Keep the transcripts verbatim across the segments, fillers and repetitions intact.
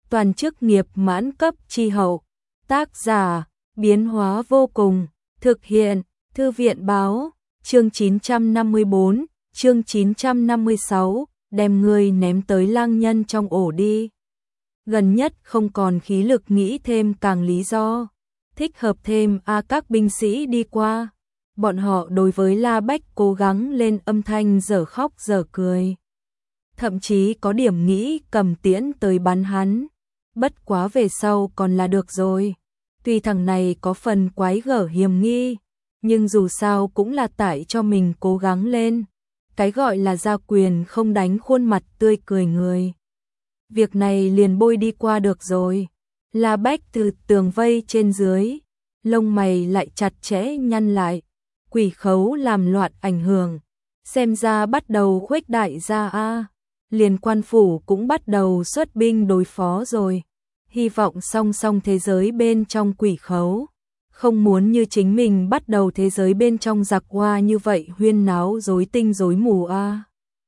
toàn chức nghiệp mãn cấp chi hậu. Tác giả, biến hóa vô cùng, thực hiện, Thư viện báo, chương chín trăm năm mươi bốn, chương chín trăm năm mươi sáu, đem ngươi ném tới lang nhân trong ổ đi. Gần nhất không còn khí lực nghĩ thêm càng lý do, thích hợp thêm a các binh sĩ đi qua. Bọn họ đối với La Bách cố gắng lên âm thanh dở khóc dở cười. Thậm chí có điểm nghĩ cầm tiễn tới bắn hắn. Bất quá về sau còn là được rồi. Tuy thằng này có phần quái gở hiềm nghi, nhưng dù sao cũng là tại cho mình cố gắng lên. Cái gọi là gia quyền không đánh khuôn mặt tươi cười người. Việc này liền bôi đi qua được rồi. La Bách từ tường vây trên dưới, lông mày lại chặt chẽ nhăn lại. Quỷ khấu làm loạn ảnh hưởng, xem ra bắt đầu khuếch đại ra a. Liền quan phủ cũng bắt đầu xuất binh đối phó rồi. Hy vọng song song thế giới bên trong quỷ khấu, không muốn như chính mình bắt đầu thế giới bên trong giặc hoa như vậy huyên náo rối tinh rối mù a.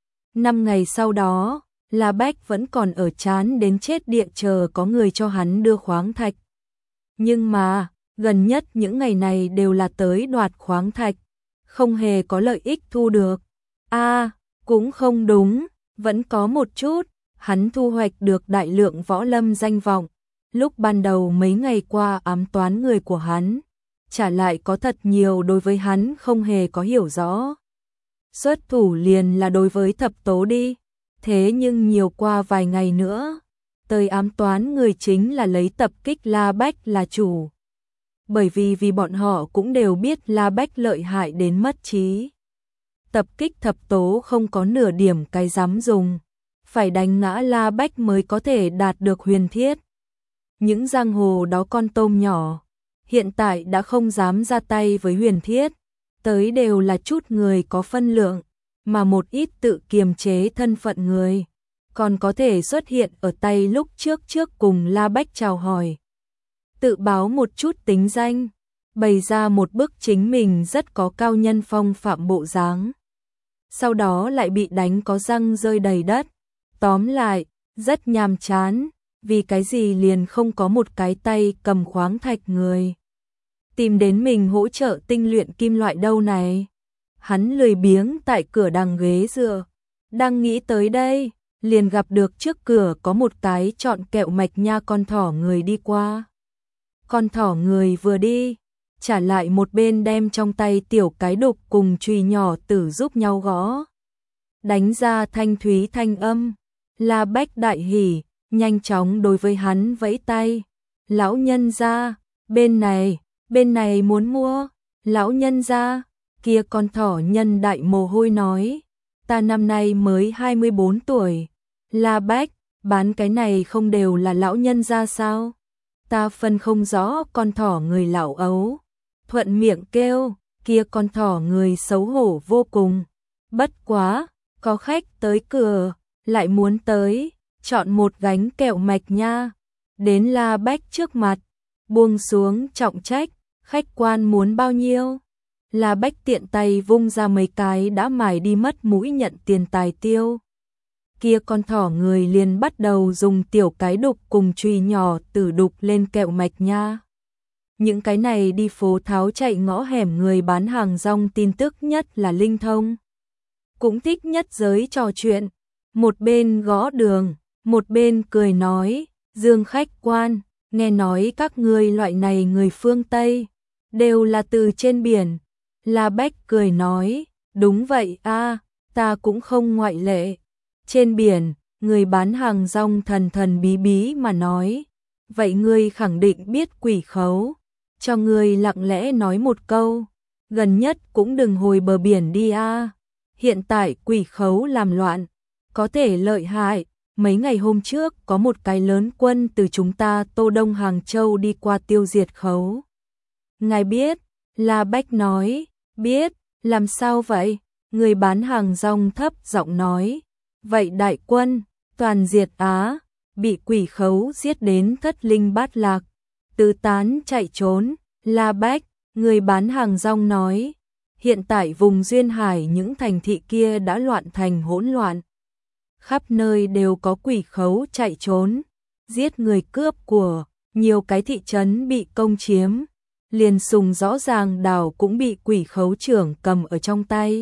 Năm ngày sau đó, La Bách vẫn còn ở chán đến chết địa chờ có người cho hắn đưa khoáng thạch. Nhưng mà, gần nhất những ngày này đều là tới đoạt khoáng thạch, không hề có lợi ích thu được. A, à, cũng không đúng, vẫn có một chút, hắn thu hoạch được đại lượng võ lâm danh vọng. Lúc ban đầu mấy ngày qua ám toán người của hắn, trả lại có thật nhiều đối với hắn không hề có hiểu rõ. Xuất thủ liền là đối với thập tố đi, thế nhưng nhiều qua vài ngày nữa, tới ám toán người chính là lấy tập kích La Bách là chủ. Bởi vì vì bọn họ cũng đều biết La Bách lợi hại đến mất trí. Tập kích thập tố không có nửa điểm cái dám dùng, phải đánh ngã La Bách mới có thể đạt được huyền thiết. Những giang hồ đó con tôm nhỏ, hiện tại đã không dám ra tay với huyền thiết, tới đều là chút người có phân lượng, mà một ít tự kiềm chế thân phận người, còn có thể xuất hiện ở tay lúc trước trước cùng La Bách chào hỏi. Tự báo một chút tính danh, bày ra một bức chính mình rất có cao nhân phong phạm bộ dáng. Sau đó lại bị đánh có răng rơi đầy đất. Tóm lại, rất nhàm chán, vì cái gì liền không có một cái tay cầm khoáng thạch người. Tìm đến mình hỗ trợ tinh luyện kim loại đâu này. Hắn lười biếng tại cửa đằng ghế dựa. Đang nghĩ tới đây, liền gặp được trước cửa có một cái chọn kẹo mạch nha con thỏ người đi qua. Con thỏ người vừa đi, trả lại một bên đem trong tay tiểu cái đục cùng chùy nhỏ tử giúp nhau gõ. Đánh ra thanh thúy thanh âm, La Bách đại hỉ, nhanh chóng đối với hắn vẫy tay. Lão nhân gia, bên này, bên này muốn mua. Lão nhân gia, kia con thỏ nhân đại mồ hôi nói, ta năm nay mới hai mươi bốn tuổi. La Bách, bán cái này không đều là lão nhân gia sao? Ta phân không rõ. Con thỏ người lão ấu thuận miệng kêu, kia con thỏ người xấu hổ vô cùng. Bất quá, có khách tới cửa, lại muốn tới, chọn một gánh kẹo mạch nha. Đến La Bách trước mặt, buông xuống trọng trách, khách quan muốn bao nhiêu? La Bách tiện tay vung ra mấy cái đã mài đi mất mũi nhận tiền tài tiêu. Kia con thỏ người liền bắt đầu dùng tiểu cái đục cùng chùy nhỏ tử đục lên kẹo mạch nha. Những cái này đi phố tháo chạy ngõ hẻm người bán hàng rong tin tức nhất là linh thông. Cũng thích nhất giới trò chuyện. Một bên gõ đường, một bên cười nói, Dương khách quan, nghe nói các ngươi loại này người phương Tây, đều là từ trên biển. La Bách cười nói, đúng vậy a, ta cũng không ngoại lệ. Trên biển, người bán hàng rong thần thần bí bí mà nói, vậy ngươi khẳng định biết quỷ khấu, cho ngươi lặng lẽ nói một câu, gần nhất cũng đừng hồi bờ biển đi a. Hiện tại quỷ khấu làm loạn, có thể lợi hại, mấy ngày hôm trước có một cái lớn quân từ chúng ta Tô Đông Hàng Châu đi qua tiêu diệt khấu. Ngài biết? La Bách nói, biết, làm sao vậy? Người bán hàng rong thấp giọng nói, vậy đại quân, toàn diệt Á, bị quỷ khấu giết đến thất linh bát lạc, tứ tán chạy trốn. La Bách, người bán hàng rong nói, hiện tại vùng duyên hải những thành thị kia đã loạn thành hỗn loạn. Khắp nơi đều có quỷ khấu chạy trốn, giết người cướp của, nhiều cái thị trấn bị công chiếm, liền Sùng rõ ràng đảo cũng bị Quỷ Khấu trưởng cầm ở trong tay.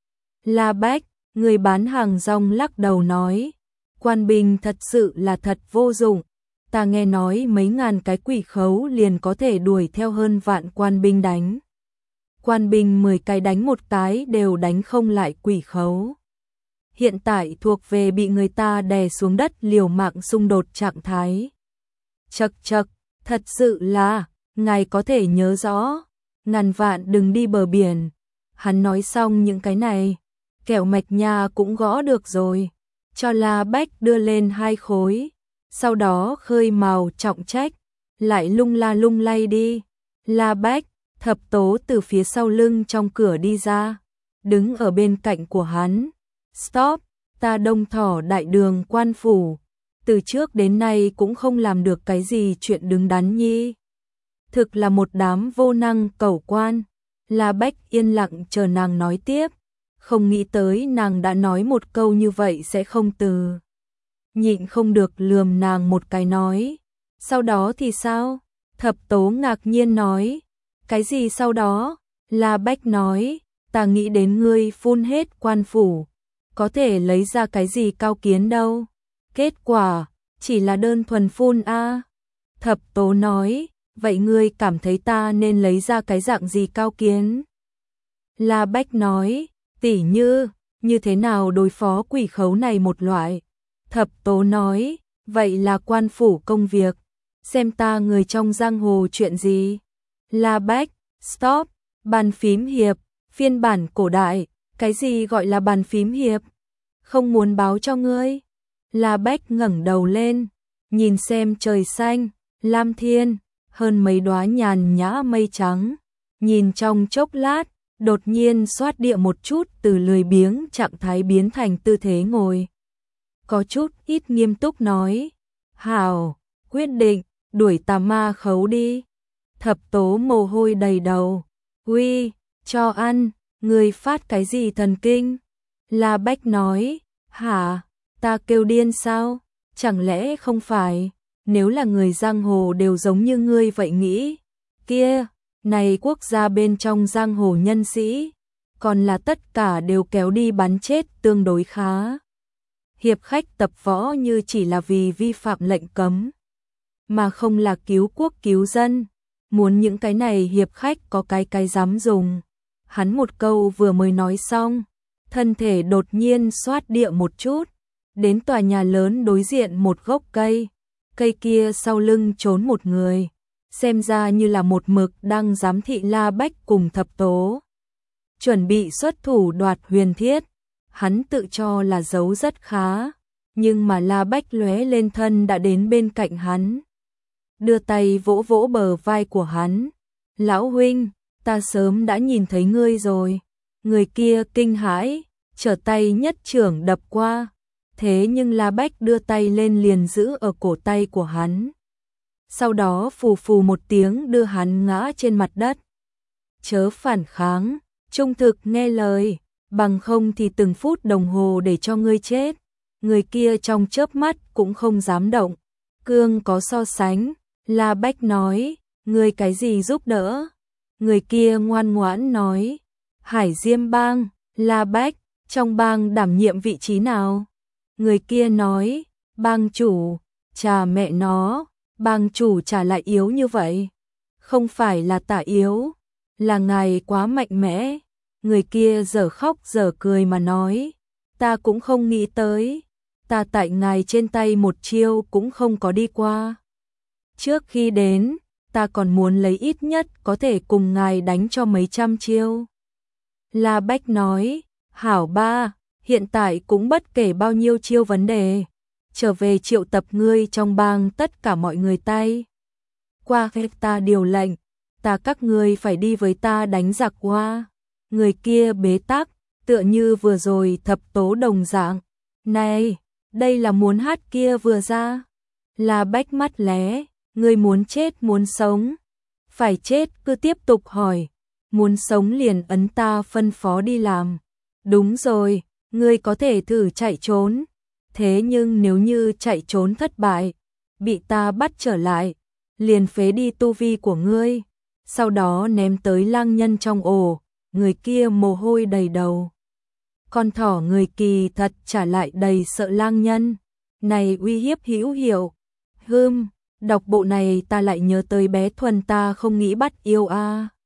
La Bách, người bán hàng rong lắc đầu nói, quan binh thật sự là thật vô dụng, ta nghe nói mấy ngàn cái Quỷ Khấu liền có thể đuổi theo hơn vạn quan binh đánh. Quan binh mười cái đánh một cái đều đánh không lại Quỷ Khấu. Hiện tại thuộc về bị người ta đè xuống đất liều mạng xung đột trạng thái. Chậc chậc, thật sự là, ngài có thể nhớ rõ, ngàn vạn đừng đi bờ biển. Hắn nói xong những cái này, kẹo mạch nha cũng gõ được rồi, cho La Bách đưa lên hai khối, sau đó khơi mào trọng trách, lại lung la lung lay đi. La Bách, Thập Tố từ phía sau lưng trong cửa đi ra, đứng ở bên cạnh của hắn. Stop, ta Đông Thỏ đại đường quan phủ, từ trước đến nay cũng không làm được cái gì chuyện đứng đắn nhi. Thực là một đám vô năng cẩu quan. La Bách yên lặng chờ nàng nói tiếp, không nghĩ tới nàng đã nói một câu như vậy sẽ không từ. Nhịn không được lườm nàng một cái nói, sau đó thì sao? Thập Tố ngạc nhiên nói, cái gì sau đó? La Bách nói, ta nghĩ đến ngươi phun hết quan phủ, có thể lấy ra cái gì cao kiến đâu. Kết quả, chỉ là đơn thuần phun a. Thập Tố nói, vậy ngươi cảm thấy ta nên lấy ra cái dạng gì cao kiến? La Bách nói, tỉ như, như thế nào đối phó Quỷ Khấu này một loại. Thập Tố nói, vậy là quan phủ công việc, xem ta người trong giang hồ chuyện gì. La Bách, stop, bàn phím hiệp, phiên bản cổ đại, cái gì gọi là bàn phím hiệp? Không muốn báo cho ngươi. La Bách ngẩng đầu lên, nhìn xem trời xanh, lam thiên, hơn mấy đóa nhàn nhã mây trắng, nhìn trong chốc lát, đột nhiên xoát địa một chút từ lười biếng trạng thái biến thành tư thế ngồi. Có chút ít nghiêm túc nói, hảo, quyết định, đuổi tà ma Khấu đi. Thập Tố mồ hôi đầy đầu, uy, cho ăn, người phát cái gì thần kinh? La Bách nói, hả, ta kêu điên sao? Chẳng lẽ không phải, nếu là người giang hồ đều giống như ngươi vậy nghĩ, kia, này quốc gia bên trong giang hồ nhân sĩ, còn là tất cả đều kéo đi bắn chết tương đối khá. Hiệp khách tập võ như chỉ là vì vi phạm lệnh cấm, mà không là cứu quốc cứu dân, muốn những cái này hiệp khách có cái cái dám dùng. Hắn một câu vừa mới nói xong, thân thể đột nhiên xoát địa một chút, đến tòa nhà lớn đối diện một gốc cây, cây kia sau lưng trốn một người, xem ra như là một mực đang giám thị La Bách cùng Thập Tố. Chuẩn bị xuất thủ đoạt huyền thiết, hắn tự cho là giấu rất khá, nhưng mà La Bách lóe lên thân đã đến bên cạnh hắn. Đưa tay vỗ vỗ bờ vai của hắn, lão huynh, ta sớm đã nhìn thấy ngươi rồi. Người kia kinh hãi, trở tay nhất trưởng đập qua, thế nhưng La Bách đưa tay lên liền giữ ở cổ tay của hắn. Sau đó phù phù một tiếng đưa hắn ngã trên mặt đất. Chớ phản kháng, trung thực nghe lời, bằng không thì từng phút đồng hồ để cho ngươi chết. Người kia trong chớp mắt cũng không dám động. Cương có so sánh, La Bách nói, ngươi cái gì giúp đỡ? Người kia ngoan ngoãn nói, Hải Diêm bang. La Bách, trong bang đảm nhiệm vị trí nào? Người kia nói, bang chủ. Chà mẹ nó, bang chủ chả lại yếu như vậy. Không phải là tả yếu, là ngài quá mạnh mẽ. Người kia giờ khóc giờ cười mà nói, ta cũng không nghĩ tới, ta tại ngài trên tay một chiêu cũng không có đi qua. Trước khi đến, ta còn muốn lấy ít nhất có thể cùng ngài đánh cho mấy trăm chiêu. La Bách nói, hảo ba, hiện tại cũng bất kể bao nhiêu chiêu vấn đề, trở về triệu tập ngươi trong bang tất cả mọi người tay. Qua phép ta điều lệnh, ta các ngươi phải đi với ta đánh giặc qua. Người kia bế tắc, tựa như vừa rồi Thập Tố đồng dạng. Này, đây là muốn hát kia vừa ra. La Bách mắt lé, ngươi muốn chết muốn sống? Phải chết cứ tiếp tục hỏi, muốn sống liền ấn ta phân phó đi làm. Đúng rồi, ngươi có thể thử chạy trốn, thế nhưng nếu như chạy trốn thất bại, bị ta bắt trở lại, liền phế đi tu vi của ngươi, sau đó ném tới lang nhân trong ổ, người kia mồ hôi đầy đầu. Con thỏ người kỳ thật trả lại đầy sợ lang nhân, này uy hiếp hữu hiệu. Hưm, đọc bộ này ta lại nhớ tới bé Thuần ta không nghĩ bắt yêu a. À.